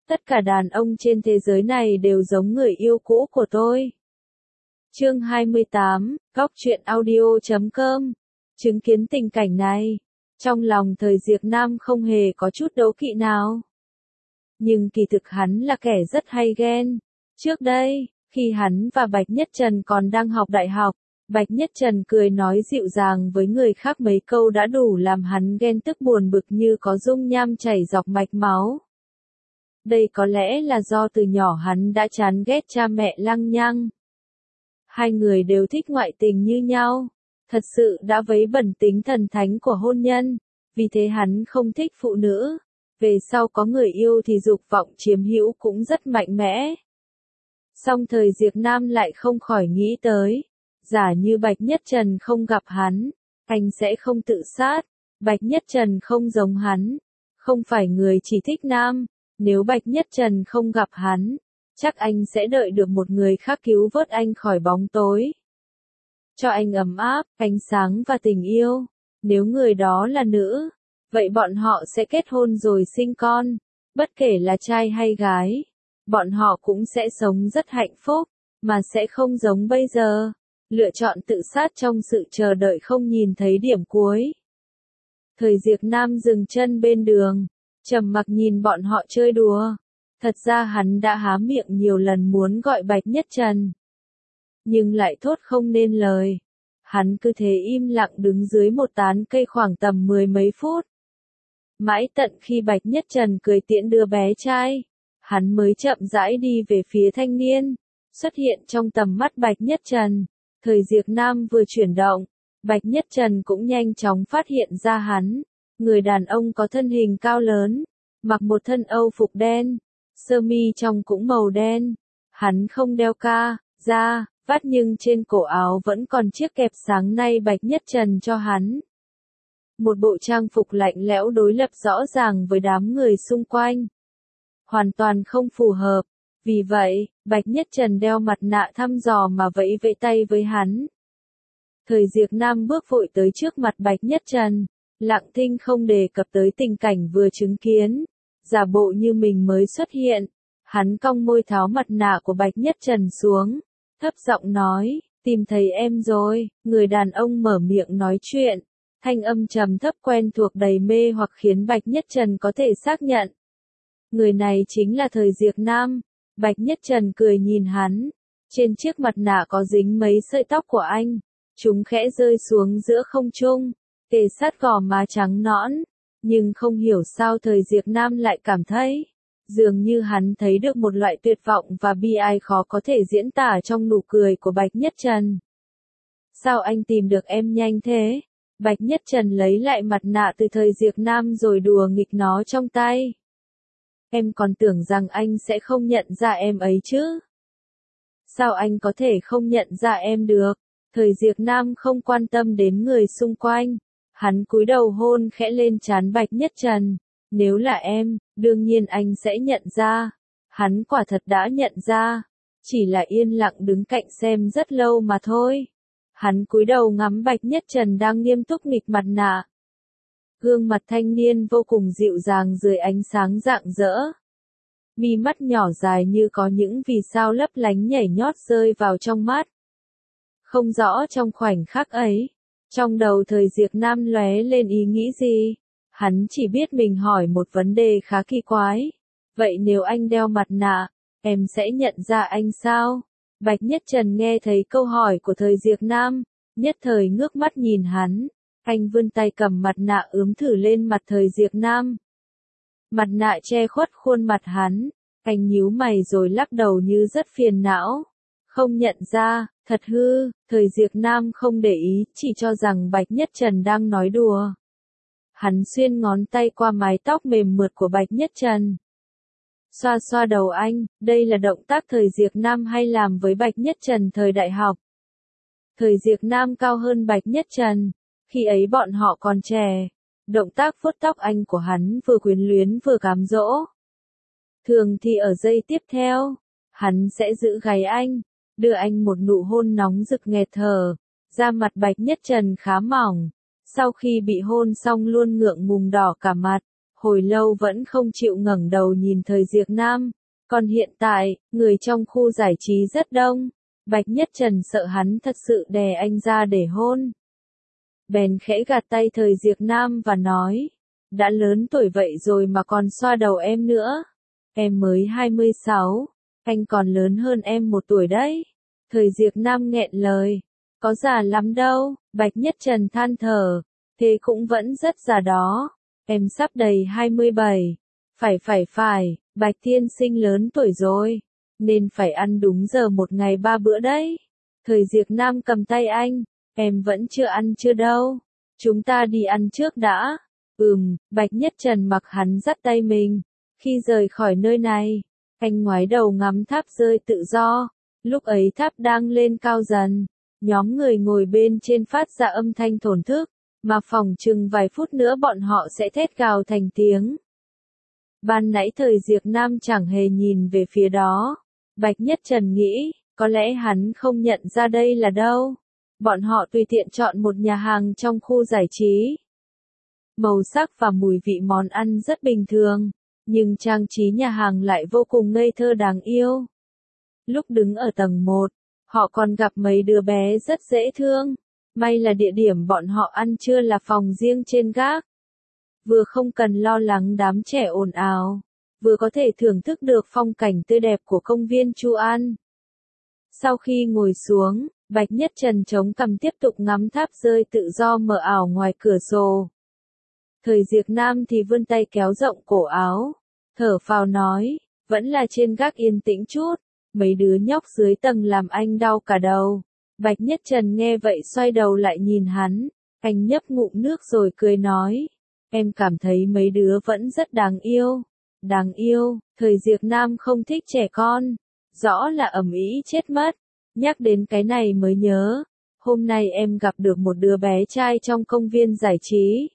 Tất cả đàn ông trên thế giới này đều giống người yêu cũ của tôi. Chương 28, Góc truyện audio.com. Chứng kiến tình cảnh này, trong lòng Thời Diệp Nam không hề có chút đố kỵ nào. Nhưng kỳ thực hắn là kẻ rất hay ghen. Trước đây, khi hắn và Bạch Nhất Trần còn đang học đại học, Bạch Nhất Trần cười nói dịu dàng với người khác mấy câu đã đủ làm hắn ghen tức buồn bực như có dung nham chảy dọc mạch máu. Đây có lẽ là do từ nhỏ hắn đã chán ghét cha mẹ lăng nhăng. Hai người đều thích ngoại tình như nhau, thật sự đã vấy bẩn tính thần thánh của hôn nhân, vì thế hắn không thích phụ nữ. Về sau có người yêu thì dục vọng chiếm hữu cũng rất mạnh mẽ. Song Thời Diệp Nam lại không khỏi nghĩ tới, giả như Bạch Nhất Trần không gặp hắn, anh sẽ không tự sát. Bạch Nhất Trần không giống hắn, không phải người chỉ thích nam. Nếu Bạch Nhất Trần không gặp hắn, chắc anh sẽ đợi được một người khác cứu vớt anh khỏi bóng tối. Cho anh ấm áp, ánh sáng và tình yêu. Nếu người đó là nữ, vậy bọn họ sẽ kết hôn rồi sinh con. Bất kể là trai hay gái, bọn họ cũng sẽ sống rất hạnh phúc, mà sẽ không giống bây giờ, lựa chọn tự sát trong sự chờ đợi không nhìn thấy điểm cuối. Thời Diệp Nam dừng chân bên đường, trầm mặc nhìn bọn họ chơi đùa. Thật ra hắn đã há miệng nhiều lần muốn gọi Bạch Nhất Trần, nhưng lại thốt không nên lời. Hắn cứ thế im lặng đứng dưới một tán cây khoảng tầm 10 mấy phút. Mãi tận khi Bạch Nhất Trần cười tiễn đưa bé trai, hắn mới chậm rãi đi về phía thanh niên, xuất hiện trong tầm mắt Bạch Nhất Trần. Thời Diệp Nam vừa chuyển động, Bạch Nhất Trần cũng nhanh chóng phát hiện ra hắn. Người đàn ông có thân hình cao lớn, mặc một thân âu phục đen, sơ mi trong cũng màu đen. Hắn không đeo da vát nhưng trên cổ áo vẫn còn chiếc kẹp sáng nay Bạch Nhất Trần cho hắn. Một bộ trang phục lạnh lẽo đối lập rõ ràng với đám người xung quanh. Hoàn toàn không phù hợp. Vì vậy, Bạch Nhất Trần đeo mặt nạ thăm dò mà vẫy vẫy tay với hắn. Thời Diệp Nam bước vội tới trước mặt Bạch Nhất Trần, lặng thinh không đề cập tới tình cảnh vừa chứng kiến. Giả bộ như mình mới xuất hiện, hắn cong môi tháo mặt nạ của Bạch Nhất Trần xuống, thấp giọng nói, tìm thấy em rồi. Người đàn ông mở miệng nói chuyện, thanh âm trầm thấp quen thuộc đầy mê hoặc khiến Bạch Nhất Trần có thể xác nhận. Người này chính là Thời Diệp Nam. Bạch Nhất Trần cười nhìn hắn, trên chiếc mặt nạ có dính mấy sợi tóc của anh, chúng khẽ rơi xuống giữa không trung, kề sát gò má trắng nõn. Nhưng không hiểu sao Thời Diệp Nam lại cảm thấy, dường như hắn thấy được một loại tuyệt vọng và bi ai khó có thể diễn tả trong nụ cười của Bạch Nhất Trần. Sao anh tìm được em nhanh thế? Bạch Nhất Trần lấy lại mặt nạ từ Thời Diệp Nam rồi đùa nghịch nó trong tay. Em còn tưởng rằng anh sẽ không nhận ra em ấy chứ? Sao anh có thể không nhận ra em được? Thời Diệp Nam không quan tâm đến người xung quanh. Hắn cúi đầu hôn khẽ lên trán Bạch Nhất Trần. Nếu là em, đương nhiên anh sẽ nhận ra. Hắn quả thật đã nhận ra. Chỉ là yên lặng đứng cạnh xem rất lâu mà thôi. Hắn cúi đầu ngắm Bạch Nhất Trần đang nghiêm túc nghịch mặt nạ. Gương mặt thanh niên vô cùng dịu dàng dưới ánh sáng rạng rỡ. Mi mắt nhỏ dài như có những vì sao lấp lánh nhảy nhót rơi vào trong mắt. Không rõ trong khoảnh khắc ấy, trong đầu Thời Diệp Nam lóe lên ý nghĩ gì. Hắn chỉ biết mình hỏi một vấn đề khá kỳ quái. Vậy nếu anh đeo mặt nạ, em sẽ nhận ra anh sao? Bạch Nhất Trần nghe thấy câu hỏi của Thời Diệp Nam, nhất thời ngước mắt nhìn hắn. Anh vươn tay cầm mặt nạ ướm thử lên mặt Thời Diệp Nam. Mặt nạ che khuất khuôn mặt hắn. Anh nhíu mày rồi lắc đầu như rất phiền não. Không nhận ra, thật hư. Thời Diệp Nam không để ý, chỉ cho rằng Bạch Nhất Trần đang nói đùa. Hắn xuyên ngón tay qua mái tóc mềm mượt của Bạch Nhất Trần. Xoa xoa đầu anh, đây là động tác Thời Diệp Nam hay làm với Bạch Nhất Trần thời đại học. Thời Diệp Nam cao hơn Bạch Nhất Trần. Khi ấy bọn họ còn trẻ, động tác vuốt tóc anh của hắn vừa quyến luyến vừa cám dỗ. Thường thì ở giây tiếp theo, hắn sẽ giữ gáy anh, đưa anh một nụ hôn nóng rực nghẹt thở. Da mặt Bạch Nhất Trần khá mỏng, sau khi bị hôn xong luôn ngượng ngùng đỏ cả mặt, hồi lâu vẫn không chịu ngẩng đầu nhìn Thời Diệp Nam. Còn hiện tại, người trong khu giải trí rất đông. Bạch Nhất Trần sợ hắn thật sự đè anh ra để hôn. Bèn khẽ gạt tay Thời Diệp Nam và nói, đã lớn tuổi vậy rồi mà còn xoa đầu em nữa. Em mới 26, anh còn lớn hơn em 1 tuổi đấy. Thời Diệp Nam nghẹn lời, có già lắm đâu. Bạch Nhất Trần than thở, thế cũng vẫn rất già đó. Em sắp đầy 27. Phải, Bạch tiên sinh lớn tuổi rồi, nên phải ăn đúng giờ 1 ngày 3 bữa đấy. Thời Diệp Nam cầm tay anh, em vẫn chưa ăn chưa đâu. Chúng ta đi ăn trước đã. Bạch Nhất Trần mặc hắn dắt tay mình. Khi rời khỏi nơi này, anh ngoái đầu ngắm tháp rơi tự do. Lúc ấy tháp đang lên cao dần. Nhóm người ngồi bên trên phát ra âm thanh thổn thức, mà phỏng chừng vài phút nữa bọn họ sẽ thét gào thành tiếng. Ban nãy Thời Diệp Nam chẳng hề nhìn về phía đó. Bạch Nhất Trần nghĩ, có lẽ hắn không nhận ra đây là đâu. Bọn họ tùy tiện chọn một nhà hàng trong khu giải trí. Màu sắc và mùi vị món ăn rất bình thường, nhưng trang trí nhà hàng lại vô cùng ngây thơ đáng yêu. Lúc đứng ở tầng 1, họ còn gặp mấy đứa bé rất dễ thương. May là địa điểm bọn họ ăn trưa là phòng riêng trên gác. Vừa không cần lo lắng đám trẻ ồn ào, vừa có thể thưởng thức được phong cảnh tươi đẹp của công viên Chu An. Sau khi ngồi xuống, Bạch Nhất Trần chống cằm tiếp tục ngắm tháp rơi tự do mờ ảo ngoài cửa sổ. Thời Diệp Nam thì vươn tay kéo rộng cổ áo, thở phào nói, vẫn là trên gác yên tĩnh chút, mấy đứa nhóc dưới tầng làm anh đau cả đầu. Bạch Nhất Trần nghe vậy xoay đầu lại nhìn hắn, anh nhấp ngụm nước rồi cười nói, em cảm thấy mấy đứa vẫn rất đáng yêu. Đáng yêu, Thời Diệp Nam không thích trẻ con, rõ là ầm ĩ chết mất. Nhắc đến cái này mới nhớ, hôm nay em gặp được một đứa bé trai trong công viên giải trí.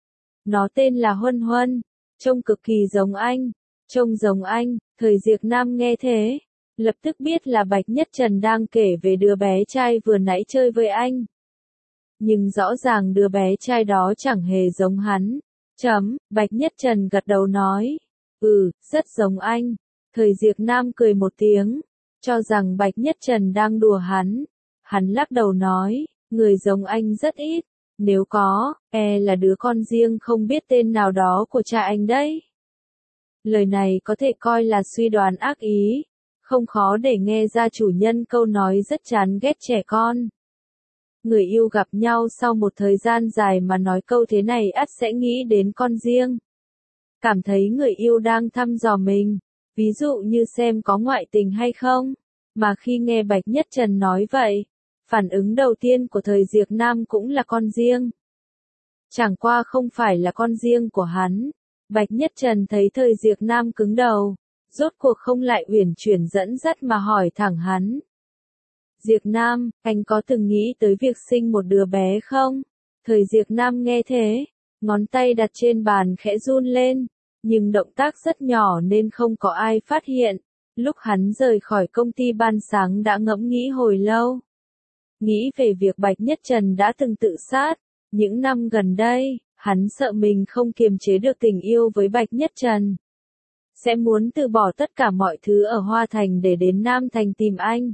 Nó tên là Huân Huân, trông cực kỳ giống anh. Trông giống anh. Thời Diệp Nam nghe thế, lập tức biết là Bạch Nhất Trần đang kể về đứa bé trai vừa nãy chơi với anh. Nhưng rõ ràng đứa bé trai đó chẳng hề giống hắn. Bạch Nhất Trần gật đầu nói, rất giống anh. Thời Diệp Nam cười một tiếng, cho rằng Bạch Nhất Trần đang đùa hắn. Hắn lắc đầu nói, người giống anh rất ít. Nếu có, là đứa con riêng không biết tên nào đó của cha anh đấy. Lời này có thể coi là suy đoán ác ý, không khó để nghe ra chủ nhân câu nói rất chán ghét trẻ con. Người yêu gặp nhau sau một thời gian dài mà nói câu thế này ắt sẽ nghĩ đến con riêng. Cảm thấy người yêu đang thăm dò mình, ví dụ như xem có ngoại tình hay không. Mà khi nghe Bạch Nhất Trần nói vậy, phản ứng đầu tiên của Thời Diệp Nam cũng là con riêng. Chẳng qua không phải là con riêng của hắn. Bạch Nhất Trần thấy Thời Diệp Nam cứng đầu, rốt cuộc không lại uyển chuyển dẫn dắt mà hỏi thẳng hắn. Diệp Nam, anh có từng nghĩ tới việc sinh một đứa bé không? Thời Diệp Nam nghe thế, ngón tay đặt trên bàn khẽ run lên, nhưng động tác rất nhỏ nên không có ai phát hiện. Lúc hắn rời khỏi công ty ban sáng đã ngẫm nghĩ hồi lâu. Nghĩ về việc Bạch Nhất Trần đã từng tự sát. Những năm gần đây, hắn sợ mình không kiềm chế được tình yêu với Bạch Nhất Trần. Sẽ muốn từ bỏ tất cả mọi thứ ở Hoa Thành để đến Nam Thành tìm anh.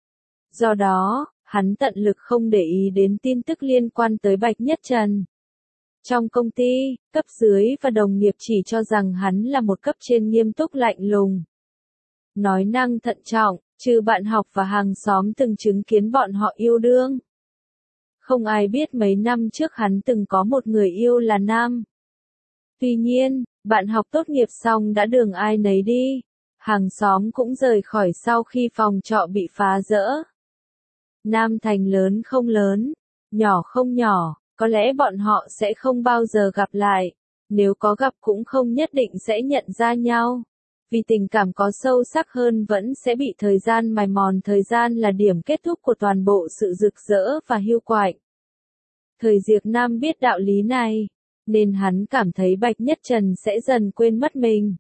Do đó, hắn tận lực không để ý đến tin tức liên quan tới Bạch Nhất Trần. Trong công ty, cấp dưới và đồng nghiệp chỉ cho rằng hắn là một cấp trên nghiêm túc lạnh lùng. Nói năng thận trọng, trừ bạn học và hàng xóm từng chứng kiến bọn họ yêu đương. Không ai biết mấy năm trước hắn từng có một người yêu là nam. Tuy nhiên, bạn học tốt nghiệp xong đã đường ai nấy đi. Hàng xóm cũng rời khỏi sau khi phòng trọ bị phá rỡ. Nam Thành lớn không lớn, nhỏ không nhỏ, có lẽ bọn họ sẽ không bao giờ gặp lại. Nếu có gặp cũng không nhất định sẽ nhận ra nhau. Vì tình cảm có sâu sắc hơn vẫn sẽ bị thời gian mài mòn. Thời gian là điểm kết thúc của toàn bộ sự rực rỡ và hiu quạnh. Thời Diệp Nam biết đạo lý này, nên hắn cảm thấy Bạch Nhất Trần sẽ dần quên mất mình.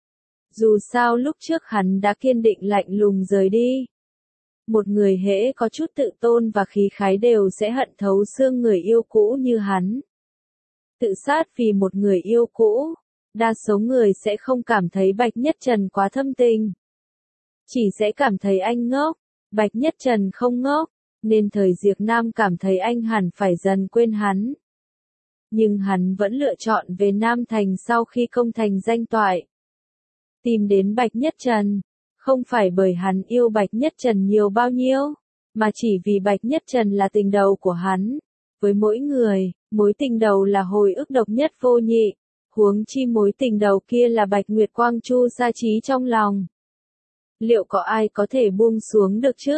Dù sao lúc trước hắn đã kiên định lạnh lùng rời đi. Một người hễ có chút tự tôn và khí khái đều sẽ hận thấu xương người yêu cũ như hắn. Tự sát vì một người yêu cũ, Đa số người sẽ không cảm thấy Bạch Nhất Trần quá thâm tình. Chỉ sẽ cảm thấy anh ngốc. Bạch Nhất Trần không ngốc, nên thời Diệp Nam cảm thấy anh hẳn phải dần quên hắn. Nhưng hắn vẫn lựa chọn về Nam Thành sau khi công thành danh toại. Tìm đến Bạch Nhất Trần, không phải bởi hắn yêu Bạch Nhất Trần nhiều bao nhiêu, mà chỉ vì Bạch Nhất Trần là tình đầu của hắn. Với mỗi người, mối tình đầu là hồi ức độc nhất vô nhị, huống chi mối tình đầu kia là Bạch Nguyệt Quang Chu sa trí trong lòng. Liệu có ai có thể buông xuống được chứ?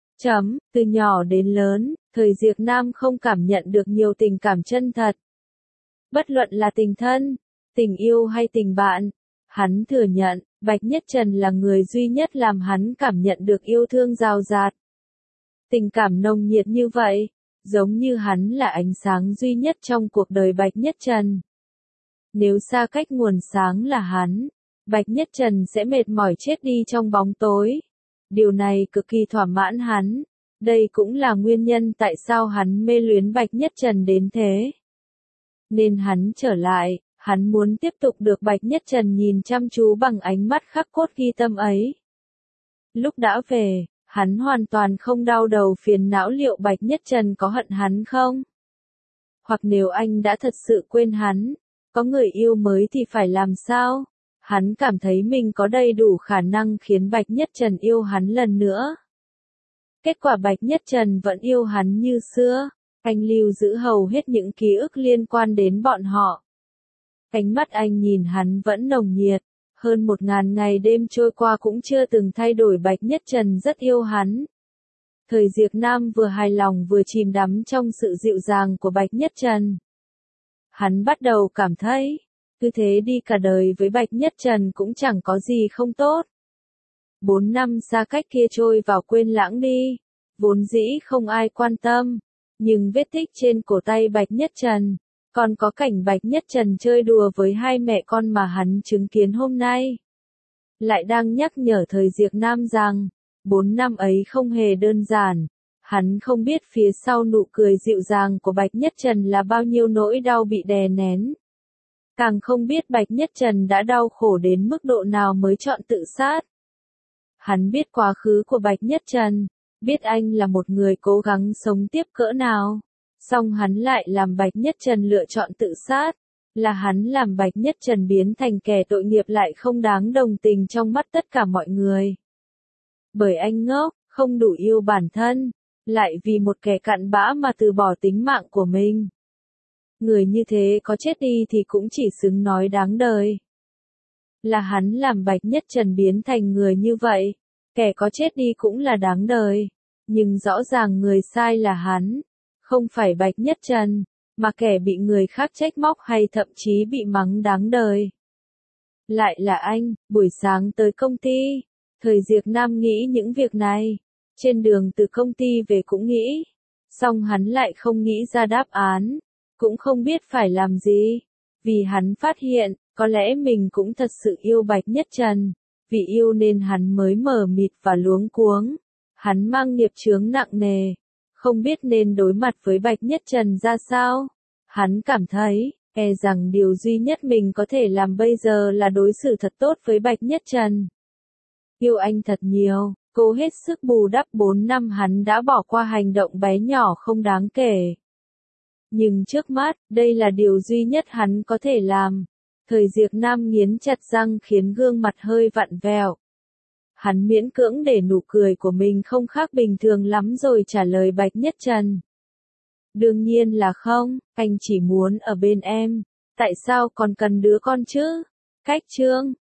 Từ nhỏ đến lớn, thời Diệp Nam không cảm nhận được nhiều tình cảm chân thật. Bất luận là tình thân, tình yêu hay tình bạn, hắn thừa nhận, Bạch Nhất Trần là người duy nhất làm hắn cảm nhận được yêu thương rào rạt. Tình cảm nồng nhiệt như vậy, giống như hắn là ánh sáng duy nhất trong cuộc đời Bạch Nhất Trần. Nếu xa cách nguồn sáng là hắn, Bạch Nhất Trần sẽ mệt mỏi chết đi trong bóng tối. Điều này cực kỳ thỏa mãn hắn. Đây cũng là nguyên nhân tại sao hắn mê luyến Bạch Nhất Trần đến thế. Nên hắn trở lại, hắn muốn tiếp tục được Bạch Nhất Trần nhìn chăm chú bằng ánh mắt khắc cốt ghi tâm ấy. Lúc đã về, hắn hoàn toàn không đau đầu phiền não liệu Bạch Nhất Trần có hận hắn không? Hoặc nếu anh đã thật sự quên hắn, có người yêu mới thì phải làm sao? Hắn cảm thấy mình có đầy đủ khả năng khiến Bạch Nhất Trần yêu hắn lần nữa. Kết quả Bạch Nhất Trần vẫn yêu hắn như xưa, anh lưu giữ hầu hết những ký ức liên quan đến bọn họ. Ánh mắt anh nhìn hắn vẫn nồng nhiệt, hơn 1000 ngày đêm trôi qua cũng chưa từng thay đổi. Bạch Nhất Trần rất yêu hắn. Thời Diệp Nam vừa hài lòng vừa chìm đắm trong sự dịu dàng của Bạch Nhất Trần. Hắn bắt đầu cảm thấy, cứ thế đi cả đời với Bạch Nhất Trần cũng chẳng có gì không tốt. 4 năm xa cách kia trôi vào quên lãng đi, vốn dĩ không ai quan tâm, nhưng vết tích trên cổ tay Bạch Nhất Trần, còn có cảnh Bạch Nhất Trần chơi đùa với hai mẹ con mà hắn chứng kiến hôm nay, lại đang nhắc nhở thời Diệp Nam rằng, 4 năm ấy không hề đơn giản. Hắn không biết phía sau nụ cười dịu dàng của Bạch Nhất Trần là bao nhiêu nỗi đau bị đè nén. Càng không biết Bạch Nhất Trần đã đau khổ đến mức độ nào mới chọn tự sát. Hắn biết quá khứ của Bạch Nhất Trần, biết anh là một người cố gắng sống tiếp cỡ nào. Song hắn lại làm Bạch Nhất Trần lựa chọn tự sát. Là hắn làm Bạch Nhất Trần biến thành kẻ tội nghiệp lại không đáng đồng tình trong mắt tất cả mọi người. Bởi anh ngốc, không đủ yêu bản thân, lại vì một kẻ cặn bã mà từ bỏ tính mạng của mình. Người như thế có chết đi thì cũng chỉ xứng nói đáng đời. Là hắn làm Bạch Nhất Trần biến thành người như vậy, kẻ có chết đi cũng là đáng đời. Nhưng rõ ràng người sai là hắn, không phải Bạch Nhất Trần, mà kẻ bị người khác trách móc hay thậm chí bị mắng đáng đời. Lại là anh, buổi sáng tới công ty, thời Diệp Nam nghĩ những việc này, trên đường từ công ty về cũng nghĩ, song hắn lại không nghĩ ra đáp án, cũng không biết phải làm gì, vì hắn phát hiện, có lẽ mình cũng thật sự yêu Bạch Nhất Trần, vì yêu nên hắn mới mờ mịt và luống cuống, hắn mang nghiệp chướng nặng nề, không biết nên đối mặt với Bạch Nhất Trần ra sao, hắn cảm thấy, rằng điều duy nhất mình có thể làm bây giờ là đối xử thật tốt với Bạch Nhất Trần. Yêu anh thật nhiều, cố hết sức bù đắp 4 năm hắn đã bỏ qua hành động bé nhỏ không đáng kể. Nhưng trước mắt, đây là điều duy nhất hắn có thể làm. Thời Diệp Nam nghiến chặt răng khiến gương mặt hơi vặn vẹo. Hắn miễn cưỡng để nụ cười của mình không khác bình thường lắm rồi trả lời Bạch Nhất Trần. Đương nhiên là không, anh chỉ muốn ở bên em. Tại sao còn cần đứa con chứ? Cách chương